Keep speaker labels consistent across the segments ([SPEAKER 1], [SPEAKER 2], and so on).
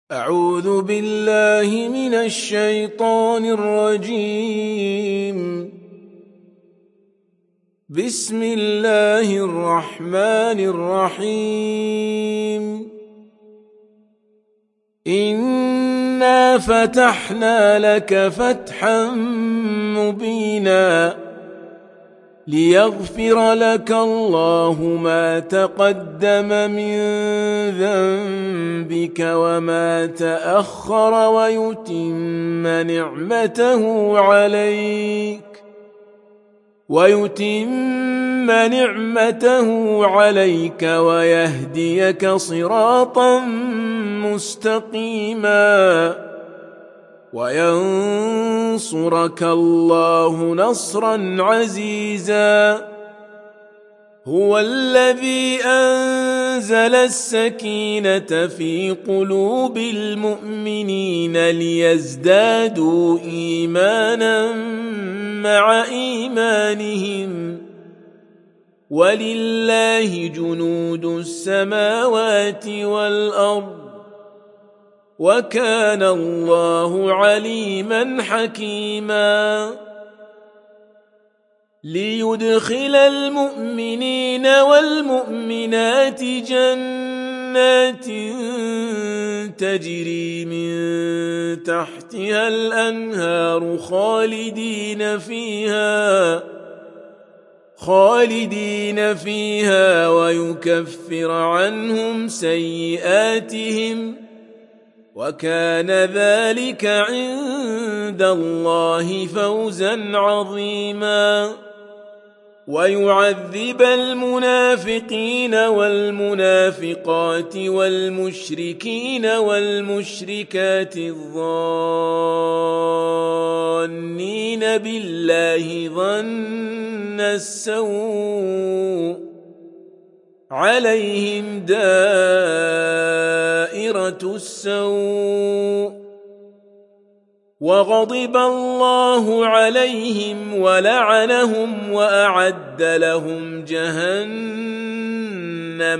[SPEAKER 1] أعوذ بالله من الشيطان الرجيم. بسم الله الرحمن الرحيم. إنا فتحنا لك فتحا مبينا ليغفر لك الله ما تقدم من ذنبك وما تأخر ويتم نعمته عليك ويهديك صراطا مستقيما وينصرك الله نصرا عزيزا. هو الذي أنزل السكينة في قلوب المؤمنين ليزدادوا إيمانا مع إيمانهم ولله جنود السماوات والأرض وكان الله عليما حكيما. ليدخل المؤمنين والمؤمنات جنات تجري من تحتها الأنهار خالدين فيها ويكفر عنهم سيئاتهم وكان ذلك عند الله فوزا عظيما. ويعذب المنافقين والمنافقات والمشركين والمشركات الظانين بالله ظن السوء عليهم دائرة السوء وغضب الله عليهم ولعنهم وأعد لهم جهنم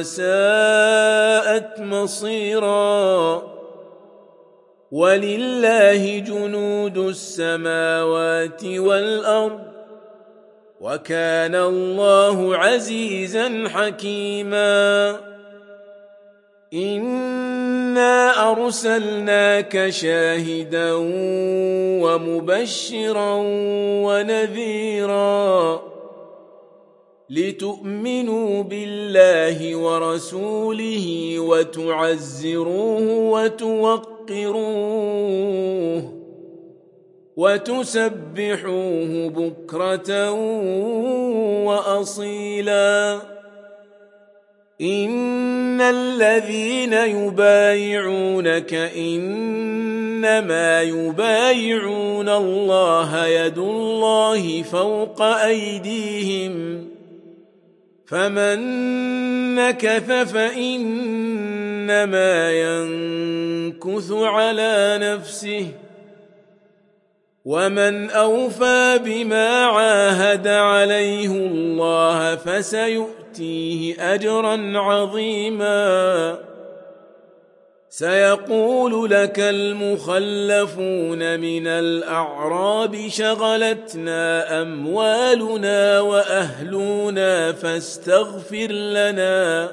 [SPEAKER 1] وساءت مصيرا. ولله جنود السماوات والأرض وكان الله عزيزا حكيما. إنا أرسلناك شاهدا ومبشرا ونذيرا لتؤمنوا بالله ورسوله وتعزروه وتوقروه وتسبحوه بكرة وأصيلا. إن الذين يبايعونك إنما يبايعون الله يد الله فوق أيديهم فمن نكث فإنما ينكث على نفسه ومن أوفى بما عاهد عليه الله فسيؤتيه أجرا عظيما. سيقول لك المخلفون من الأعراب شغلتنا أموالنا وأهلنا فاستغفر لنا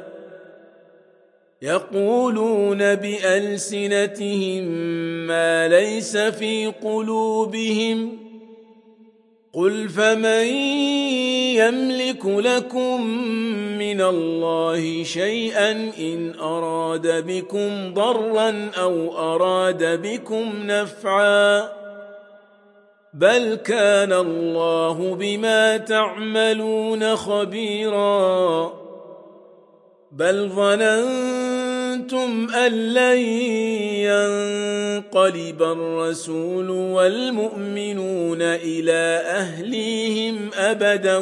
[SPEAKER 1] يقولون بألسنتهم ما ليس في قلوبهم قل فمن يملك لكم من الله شيئا إن أراد بكم ضرا أو أراد بكم نفعا بل كان الله بما تعملون خبيرا. بل ظننتم أن لن ينقلب الرسول والمؤمنون إلى أهليهم أبدا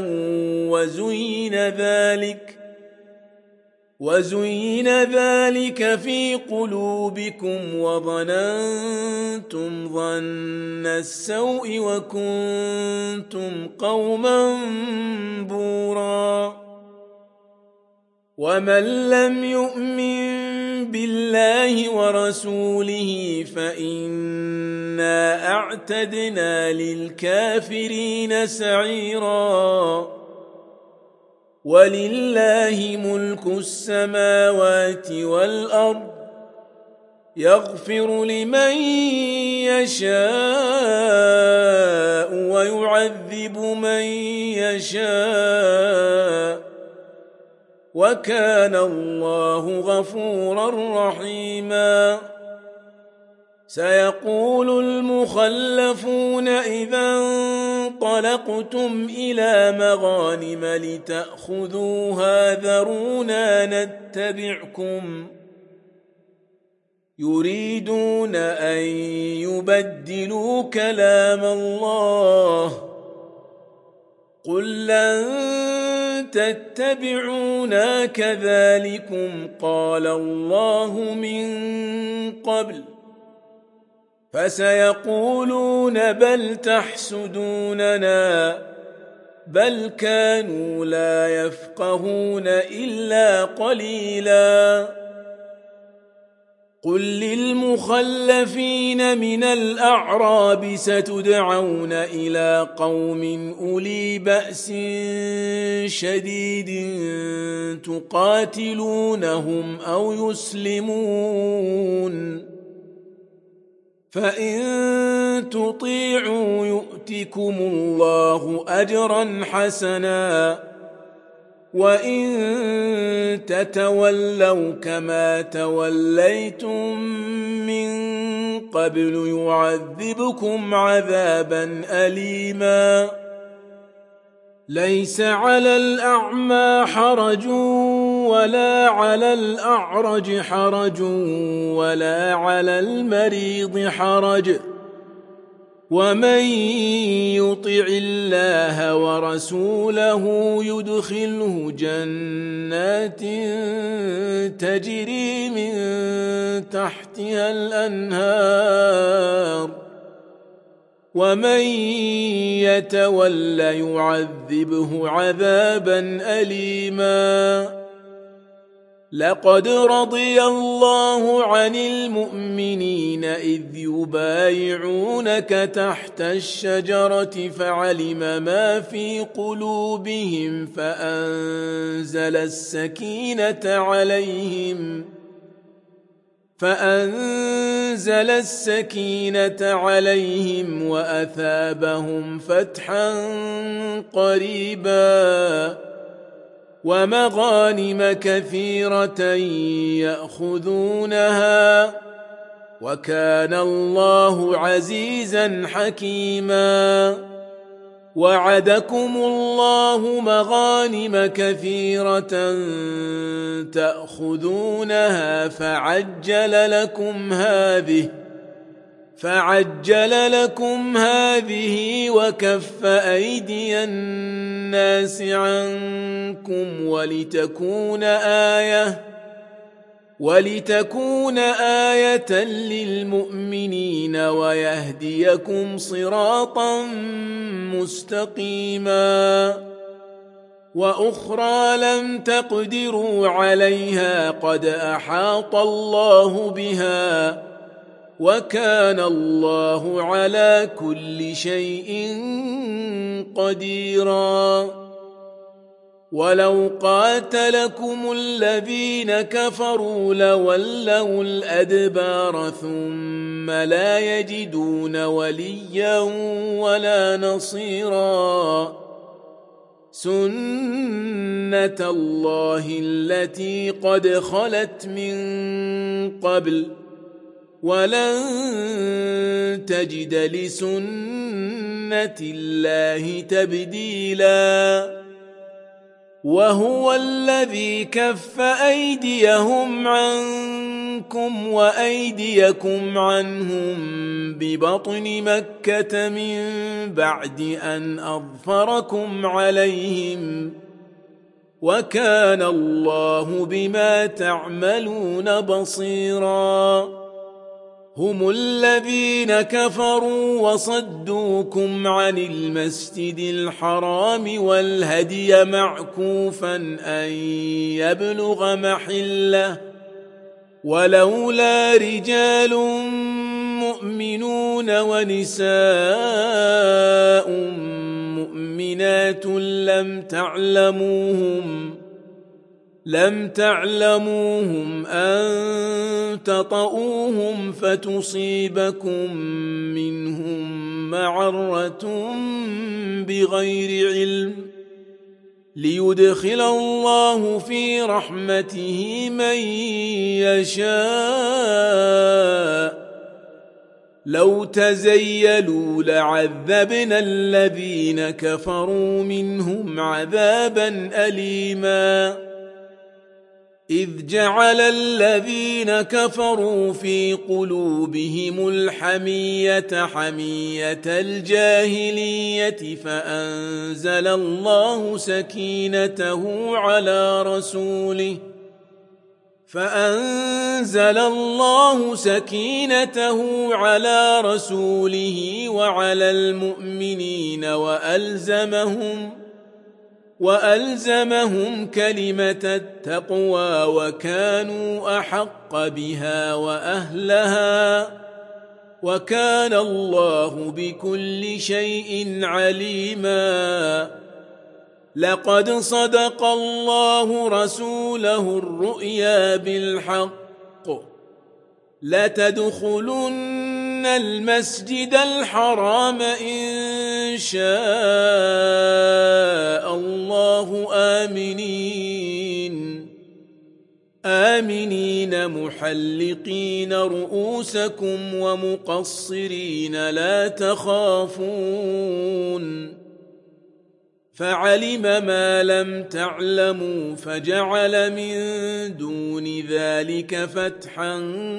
[SPEAKER 1] وزين ذلك في قلوبكم وظننتم ظن السوء وكنتم قوما بورا. ومن لم يؤمن بالله ورسوله فإنا أعتدنا للكافرين سعيرا ولله ملك السماوات والأرض يغفر لمن يشاء ويعذب من يشاء وكان الله غفورا رحيما سيقول المخلفون إذا انطلقتم إلى مغانم لتأخذوها ذرونا نتبعكم يريدون أن يبدلوا كلام الله قل لن تتبعونا كذلكم قال الله من قبل فسيقولون بل تحسدوننا بل كانوا لا يفقهون إلا قليلا قل للمخلفين من الأعراب ستدعون إلى قوم أولي بأس شديد تقاتلونهم أو يسلمون فإن تطيعوا يؤتكم الله أجرا حسنا وإن تتولوا كما توليتم من قبل يعذبكم عذابا أليما ليس على الأعمى حرج ولا على الأعرج حرج ولا على المريض حرج ومن يطع الله ورسوله يدخله جنات تجري من تحتها الأنهار ومن يتول يعذبه عذابا أليما لقد رضي الله عن المؤمنين إذ يبايعونك تحت الشجرة فعلم فَعَلِمَ فأنزل السكينة عليهم وأثابهم فتحا قريبا ومغانم كثيرة يأخذونها وكان الله عزيزا حكيما وعدكم الله مغانم كثيرة تأخذونها فعجل لكم هذه وكف أيدي الناس عنكم ولتكون آية للمؤمنين ويهديكم صراطا مستقيما وأخرى لم تقدروا عليها قد أحاط الله بها وكان الله على كل شيء قديرا ولو قاتلكم الذين كفروا لولوا الأدبار ثم لا يجدون وليا ولا نصيرا سنة الله التي قد خلت من قبل ولن تجد لسنة الله تبديلا وهو الذي كف أيديهم عنكم وأيديكم عنهم ببطن مكة من بعد أن أظفركم عليهم وكان الله بما تعملون بصيراً هم الذين كفروا وصدوكم عن المسجد الحرام والهدي معكوفا أن يبلغ محله ولولا رجال مؤمنون ونساء مؤمنات لم تعلموهم أن تطؤوهم فتصيبكم منهم معرة بغير علم ليدخل الله في رحمته من يشاء لو تزيلوا لعذبنا الذين كفروا منهم عذابا أليما إذ جعل الذين كفروا في قلوبهم الحمية حمية الجاهلية فأنزل الله سكينته على رسوله وعلى المؤمنين وألزمهم كلمة التقوى وكانوا أحق بها وأهلها وكان الله بكل شيء عليما لقد صدق الله رسوله الرؤيا بالحق لتدخلن المسجد الحرام إن شاء الله آمنين محلقين رؤوسكم ومقصرين لا تخافون فعلم ما لم تعلموا فجعل من دون ذلك فتحا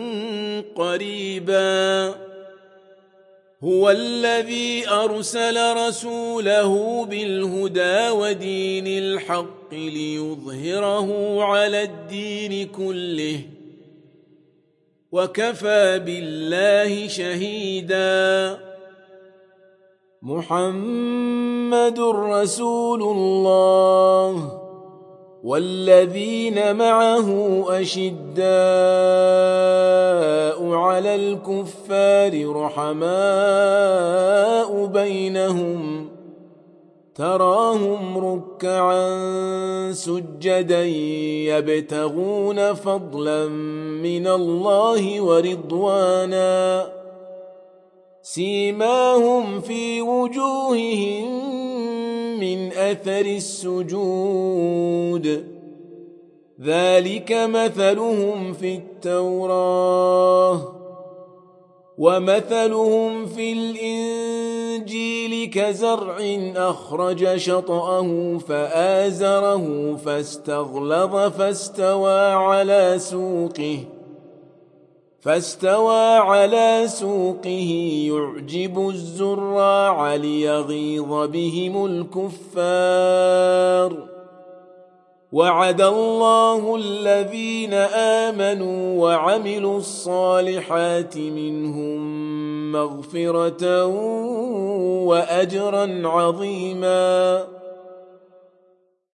[SPEAKER 1] قريبا هو الذي أرسل رسوله بالهدى ودين الحق ليظهره على الدين كله وكفى بالله شهيدا محمد رسول الله والذين معه أشداء على الكفار رحماء بينهم تراهم ركعا سجدا يبتغون فضلا من الله ورضوانا سيماهم في وجوههم من أثر السجود ذلك مثلهم في التوراة ومثلهم في الإنجيل كزرع أخرج شطأه فآزره فاستغلظ فاستوى على سوقه يعجب الزراع ليغيظ بهم الكفار وعد الله الذين آمنوا وعملوا الصالحات منهم مغفرة وأجرا عظيما